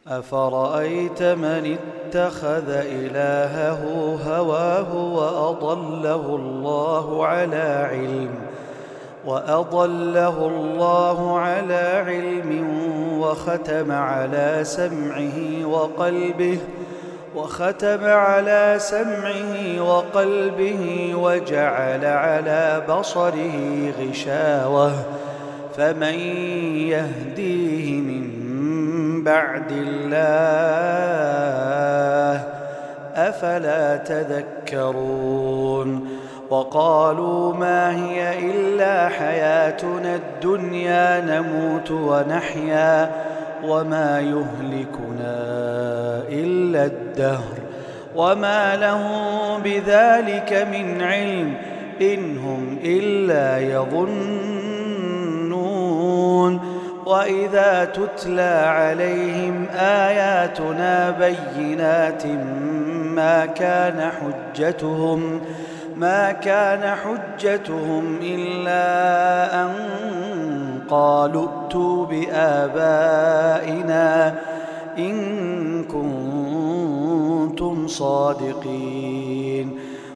أفرأيت من اتخذ إلهه هواه وأضله الله على علم وختم على سمعه وقلبه وجعل على بصره غشاوة فمن يهديه من بعد الله أفلا تذكرون وقالوا ما هي إلا حياتنا الدنيا نموت ونحيا وما يهلكنا إلا الدهر وما لهم بذلك من علم إن هم إلا يظنون وإذا تتلى عليهم آياتنا بينات ما كان حجتهم إلا أن قالوا ائتوا بآبائنا إن كنتم صادقين